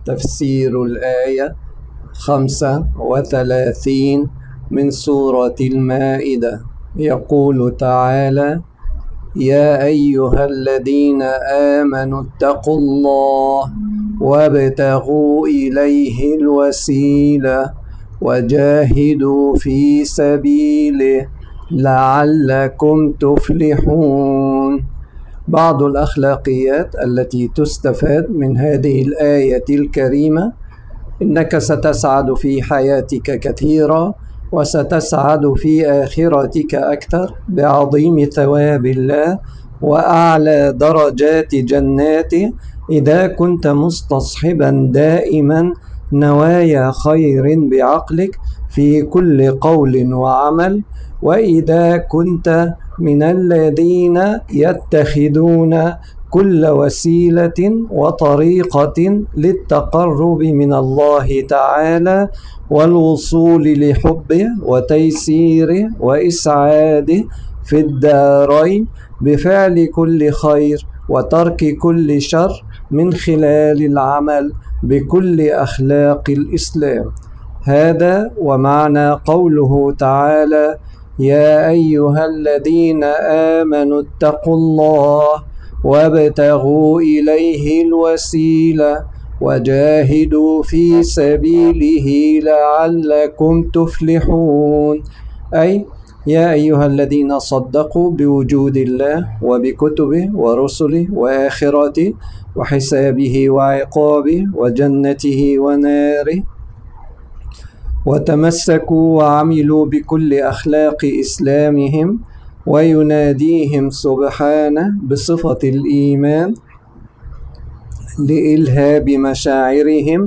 تفسير الآية 35 من سورة المائدة. يقول تعالى: يا أيها الذين آمنوا اتقوا الله وابتغوا إليه الوسيلة وجاهدوا في سبيله لعلكم تفلحون. بعض الأخلاقيات التي تستفاد من هذه الآية الكريمة: إنك ستسعد في حياتك كثيرا، وستسعد في آخرتك أكثر بعظيم ثواب الله وأعلى درجات جناته، إذا كنت مستصحبا دائما نوايا خير بعقلك في كل قول وعمل، وإذا كنت من الذين يتخذون كل وسيلة وطريقة للتقرب من الله تعالى والوصول لحبه وتيسيره وإسعاده في الدارين بفعل كل خير وترك كل شر من خلال العمل بكل أخلاق الإسلام. هذا ومعنى قوله تعالى: يا أيها الذين آمنوا اتقوا الله وابتغوا إليه الوسيلة وجاهدوا في سبيله لعلكم تفلحون، أي يا أيها الذين صدقوا بوجود الله وبكتبه ورسله وآخرته وحسابه وعقابه وجنته وناره، وتمسكوا وعملوا بكل أخلاق إسلامهم، ويناديهم سبحانه بصفة الإيمان لإلهاب مشاعرهم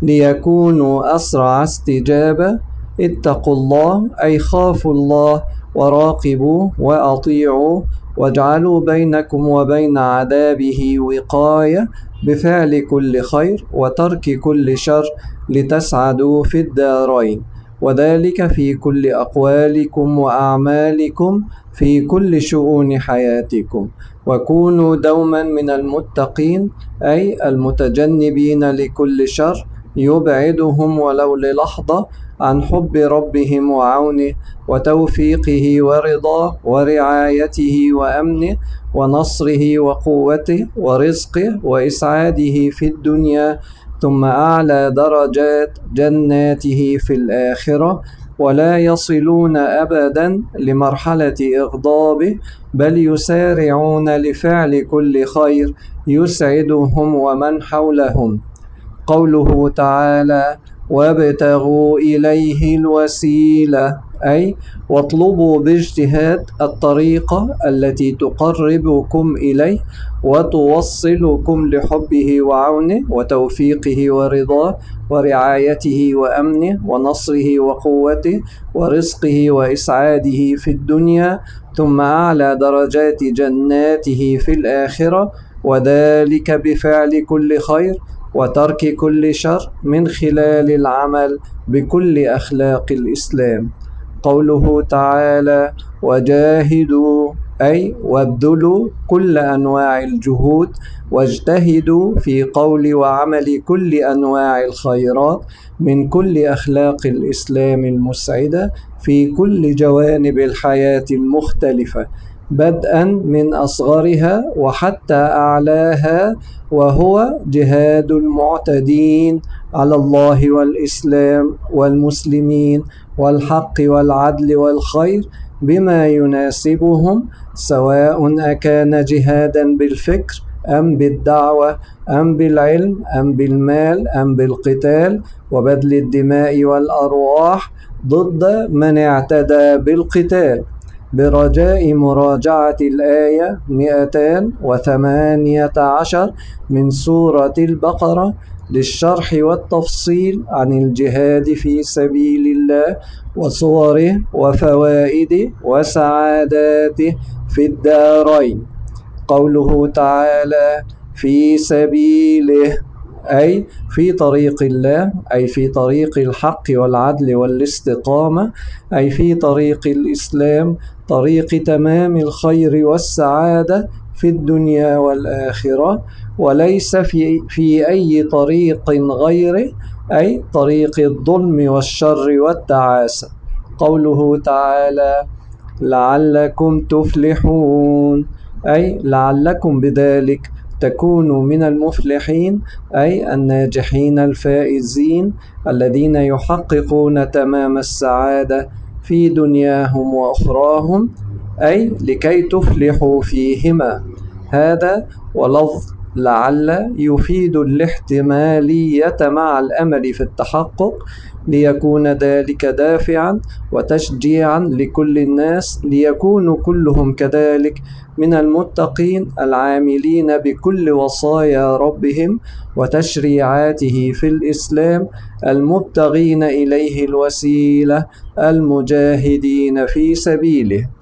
ليكونوا أسرع استجابة: اتقوا الله، أي خافوا الله وراقبوه وأطيعوه، واجعلوا بينكم وبين عذابه وقاية بفعل كل خير وترك كل شر لتسعدوا في الدارين، وذلك في كل أقوالكم وأعمالكم في كل شؤون حياتكم. وكونوا دوما من المتقين، أي المتجنبين لكل شر يبعدهم ولو للحظة عن حب ربهم وعونه وتوفيقه ورضاه ورعايته وأمنه ونصره وقوته ورزقه وإسعاده في الدنيا، ثم أعلى درجات جناته في الآخرة، ولا يصلون أبدا لمرحلة إغضابه، بل يسارعون لفعل كل خير يسعدهم ومن حولهم. قوله تعالى: وابتغوا إليه الوسيلة، أي واطلبوا باجتهاد الطريقة التي تقربكم إليه وتوصلكم لحبه وعونه وتوفيقه ورضاه ورعايته وأمنه ونصره وقوته ورزقه وإسعاده في الدنيا، ثم أعلى درجات جناته في الآخرة، وذلك بفعل كل خير وترك كل شر من خلال العمل بكل أخلاق الإسلام. قوله تعالى: وجاهدوا، أي وابذلوا كل أنواع الجهود واجتهدوا في قول وعمل كل أنواع الخيرات من كل أخلاق الإسلام المسعدة في كل جوانب الحياة المختلفة، بدءا من أصغرها وحتى أعلاها، وهو جهاد المعتدين على الله والإسلام والمسلمين والحق والعدل والخير بما يناسبهم، سواء أكان جهادا بالفكر أم بالدعوة أم بالعلم أم بالمال أم بالقتال وبذل الدماء والأرواح ضد من اعتدى بالقتال. برجاء مراجعة الآية 218 من سورة البقرة للشرح والتفصيل عن الجهاد في سبيل الله وصوره وفوائده وسعاداته في الدارين. قوله تعالى: في سبيله، أي في طريق الله، أي في طريق الحق والعدل والاستقامة، أي في طريق الإسلام، طريق تمام الخير والسعادة في الدنيا والآخرة، وليس في أي طريق غيره، أي طريق الظلم والشر والتعاسة. قوله تعالى: لعلكم تفلحون، أي لعلكم بذلك تكونوا من المفلحين، أي الناجحين الفائزين الذين يحققون تمام السعادة في دنياهم وأخراهم، أي لكي تفلحوا فيهما. هذا ولفظ لعل يفيد الاحتمالية مع الأمل في التحقق، ليكون ذلك دافعا وتشجيعا لكل الناس ليكونوا كلهم كذلك من المتقين العاملين بكل وصايا ربهم وتشريعاته في الإسلام، المبتغين إليه الوسيلة، المجاهدين في سبيله.